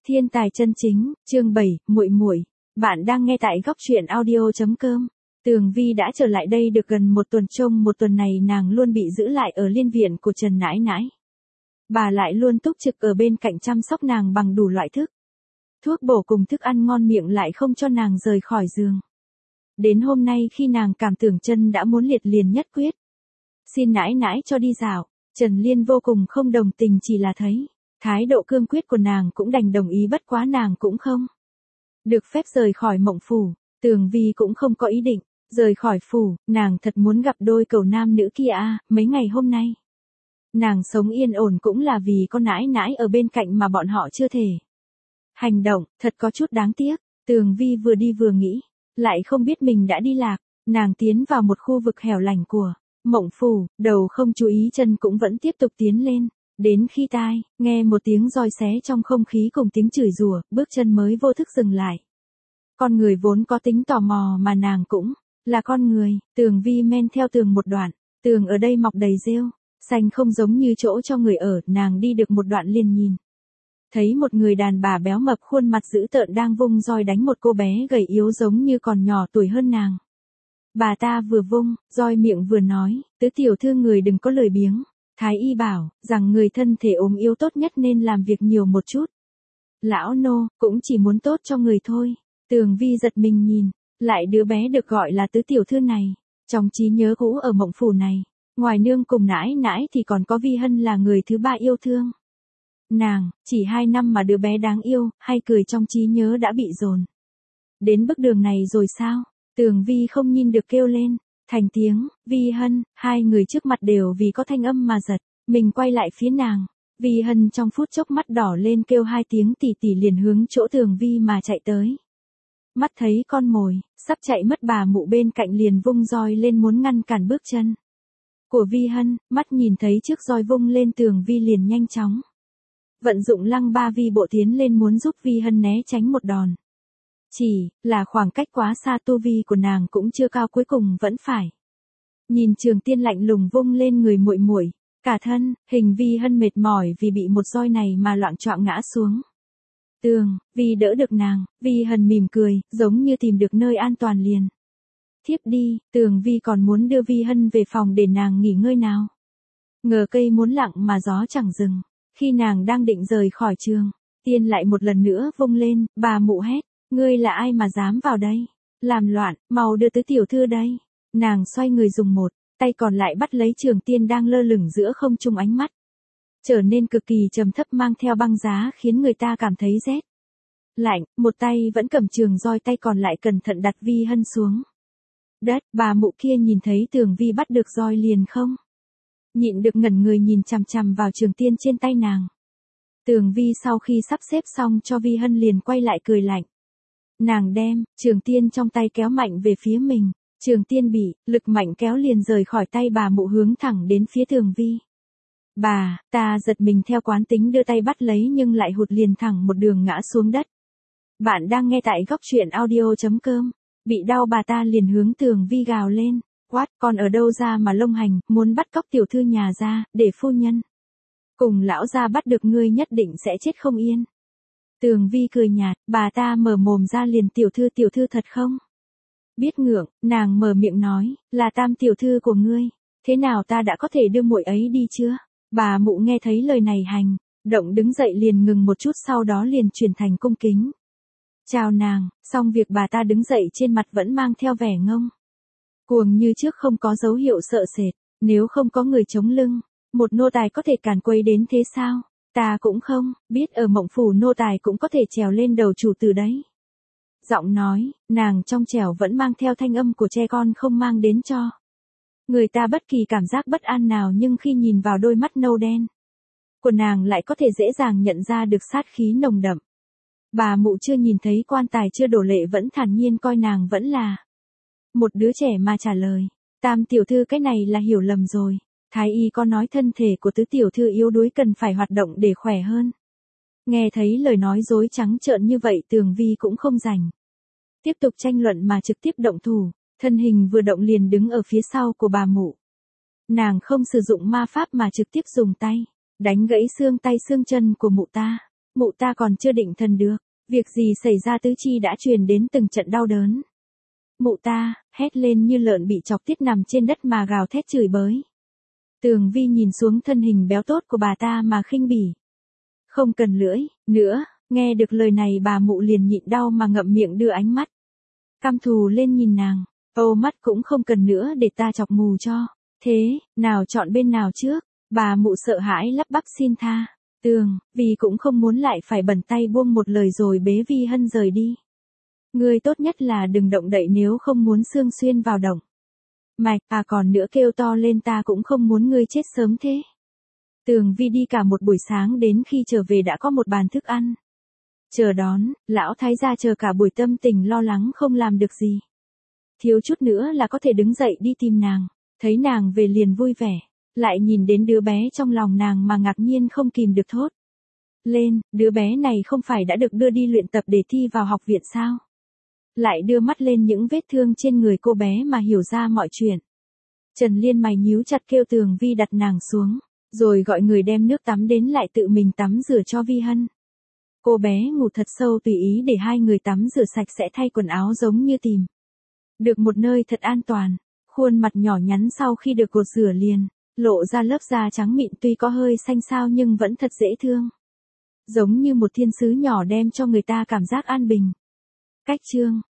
Thiên tài chân chính, chương 7, muội muội. Bạn đang nghe tại góc truyện audio.com. Tường Vi đã trở lại đây được gần một tuần, trong một tuần này nàng luôn bị giữ lại ở liên viện của Trần Nãi Nãi. Bà lại luôn túc trực ở bên cạnh chăm sóc nàng bằng đủ loại thuốc bổ cùng thức ăn ngon miệng, lại không cho nàng rời khỏi giường. Đến hôm nay khi nàng cảm tưởng chân đã muốn liệt liền nhất quyết. Xin Nãi Nãi cho đi dạo. Trần Liên vô cùng không đồng tình, chỉ là thấy thái độ cương quyết của nàng cũng đành đồng ý, bất quá nàng cũng không được phép rời khỏi Mộng Phủ. Tường Vi cũng không có ý định rời khỏi phủ, nàng thật muốn gặp đôi cậu nam nữ kia mấy ngày hôm nay. Nàng sống yên ổn cũng là vì con Nãi Nãi ở bên cạnh mà bọn họ chưa thể hành động, thật có chút đáng tiếc. Tường Vi vừa đi vừa nghĩ, lại không biết mình đã đi lạc. Nàng tiến vào một khu vực hẻo lánh của Mộng Phủ, đầu không chú ý, chân cũng vẫn tiếp tục tiến lên. Đến khi tai nghe một tiếng roi xé trong không khí cùng tiếng chửi rủa, bước chân mới vô thức dừng lại. Con người vốn có tính tò mò, mà nàng cũng là con người. Tường Vi men theo tường một đoạn, tường ở đây mọc đầy rêu xanh, không giống như chỗ cho người ở. Nàng đi được một đoạn liền nhìn thấy một người đàn bà béo mập, khuôn mặt dữ tợn đang vung roi đánh một cô bé gầy yếu giống như còn nhỏ tuổi hơn nàng. Bà ta vừa vung roi miệng vừa nói, tứ tiểu thư người đừng có lười biếng. Thái y bảo rằng người thân thể ốm yếu tốt nhất nên làm việc nhiều một chút. Lão nô cũng chỉ muốn tốt cho người thôi. Tường Vi giật mình nhìn lại đứa bé được gọi là tứ tiểu thư này. Trong trí nhớ cũ ở Mộng Phủ này, ngoài nương cùng Nãi Nãi thì còn có Vi Hân là người thứ ba yêu thương nàng. Chỉ 2 năm mà đứa bé đáng yêu hay cười trong trí nhớ đã bị dồn đến bước đường này rồi sao? Tường Vi không nhìn được kêu lên thành tiếng, Vi Hân. Hai người trước mặt đều vì có thanh âm mà giật mình quay lại phía nàng. Vi Hân trong phút chốc mắt đỏ lên, kêu 2 tiếng tỷ tỷ liền hướng chỗ Tường Vi mà chạy tới. Mắt thấy con mồi sắp chạy mất, bà mụ bên cạnh liền vung roi lên muốn ngăn cản bước chân của Vi Hân. Mắt nhìn thấy chiếc roi vung lên, Tường Vi liền nhanh chóng vận dụng Lăng Ba Vi bộ tiến lên muốn giúp Vi Hân né tránh một đòn. Chỉ là khoảng cách quá xa, tu vi của nàng cũng chưa cao, cuối cùng vẫn phải nhìn Trường Tiên lạnh lùng vung lên người muội muội. Cả thân hình Vi Hân mệt mỏi vì bị một roi này mà loạng choạng ngã xuống tường. Vi đỡ được nàng, Vi Hân mỉm cười, giống như tìm được nơi an toàn liền thiếp đi. Tường Vi còn muốn đưa Vi Hân về phòng để nàng nghỉ ngơi nào ngờ cây muốn lặng mà gió chẳng dừng. Khi nàng đang định rời khỏi Trường Tiên lại một lần nữa vung lên. Bà mụ hét, ngươi là ai mà dám vào đây làm loạn, mau đưa tứ tiểu thư đây. Nàng xoay người dùng một tay còn lại bắt lấy Trường Tiên đang lơ lửng giữa không trung, ánh mắt trở nên cực kỳ trầm thấp, mang theo băng giá khiến người ta cảm thấy rét lạnh. Một tay vẫn cầm trường roi, tay còn lại cẩn thận đặt Vi Hân xuống đất. Bà mụ kia nhìn thấy Tường Vi bắt được roi liền không nhịn được ngẩn người nhìn chằm chằm vào Trường Tiên trên tay nàng. Tường Vi sau khi sắp xếp xong cho Vi Hân liền quay lại cười lạnh. Nàng đem Trường Tiên trong tay kéo mạnh về phía mình. Trường Tiên bị lực mạnh kéo liền rời khỏi tay bà mụ, hướng thẳng đến phía Tường Vi. Bà ta giật mình, theo quán tính đưa tay bắt lấy nhưng lại hụt, liền thẳng một đường ngã xuống đất. Bạn đang nghe tại góc truyện audio.com. Bị đau, bà ta liền hướng Tường Vi gào lên, quát, con ở đâu ra mà lông hành, muốn bắt cóc tiểu thư nhà gia, để phu nhân cùng lão gia bắt được ngươi nhất định sẽ chết không yên. Tường Vi cười nhạt, bà ta mở mồm ra liền, tiểu thư thật không biết ngượng. Nàng mở miệng nói, là Tam tiểu thư của ngươi, thế nào ta đã có thể đưa muội ấy đi chưa? Bà mụ nghe thấy lời này hành động đứng dậy liền ngừng một chút, sau đó liền chuyển thành cung kính chào nàng. Xong việc bà ta đứng dậy, trên mặt vẫn mang theo vẻ ngông cuồng như trước, không có dấu hiệu sợ sệt. Nếu không có người chống lưng, một nô tài có thể càn quấy đến thế sao? Ta cũng không biết ở Mộng Phủ nô tài cũng có thể trèo lên đầu chủ tử đấy. Giọng nói nàng trong trẻo vẫn mang theo thanh âm của trẻ con, không mang đến cho người ta bất kỳ cảm giác bất an nào, nhưng khi nhìn vào đôi mắt nâu đen của nàng lại có thể dễ dàng nhận ra được sát khí nồng đậm. Bà mụ chưa nhìn thấy quan tài chưa đổ lệ vẫn thản nhiên coi nàng vẫn là một đứa trẻ mà trả lời, Tam tiểu thư, cái này là hiểu lầm rồi. Thái y có nói thân thể của tứ tiểu thư yếu đuối, cần phải hoạt động để khỏe hơn. Nghe thấy lời nói dối trắng trợn như vậy, Tường Vi cũng không rảnh tiếp tục tranh luận mà trực tiếp động thủ. Thân hình vừa động liền đứng ở phía sau của bà mụ. Nàng không sử dụng ma pháp mà trực tiếp dùng tay đánh gãy xương tay xương chân của mụ ta. Mụ ta còn chưa định thần được, việc gì xảy ra tứ chi đã truyền đến từng trận đau đớn. Mụ ta, hét lên như lợn bị chọc tiết nằm trên đất mà gào thét chửi bới. Tường Vi nhìn xuống thân hình béo tốt của bà ta mà khinh bỉ. Không cần lưỡi, nữa, nghe được lời này bà mụ liền nhịn đau mà ngậm miệng đưa ánh mắt căm thù lên nhìn nàng. Ô mắt cũng không cần nữa để ta chọc mù cho. Thế, nào chọn bên nào trước? Bà mụ sợ hãi lắp bắp xin tha. Tường, vì cũng không muốn lại phải bẩn tay buông một lời rồi bế Vi Hân rời đi. Ngươi tốt nhất là đừng động đậy nếu không muốn xương xuyên vào động mạch, còn nữa kêu to lên ta cũng không muốn ngươi chết sớm thế. Tường Vi đi cả một buổi sáng đến khi trở về đã có một bàn thức ăn chờ đón, lão thái gia chờ cả buổi tâm tình lo lắng không làm được gì. Thiếu chút nữa là có thể đứng dậy đi tìm nàng, thấy nàng về liền vui vẻ, lại nhìn đến đứa bé trong lòng nàng mà ngạc nhiên không kìm được thốt lên, đứa bé này không phải đã được đưa đi luyện tập để thi vào học viện sao? Lại đưa mắt lên những vết thương trên người cô bé mà hiểu ra mọi chuyện. Trần Liên mày nhíu chặt kêu Tường Vi đặt nàng xuống, rồi gọi người đem nước tắm đến lại tự mình tắm rửa cho Vi Hân. Cô bé ngủ thật sâu tùy ý để hai người tắm rửa sạch sẽ thay quần áo giống như tìm được một nơi thật an toàn. Khuôn mặt nhỏ nhắn sau khi được gột rửa liền lộ ra lớp da trắng mịn tuy có hơi xanh xao nhưng vẫn thật dễ thương. Giống như một thiên sứ nhỏ đem cho người ta cảm giác an bình. Cách chương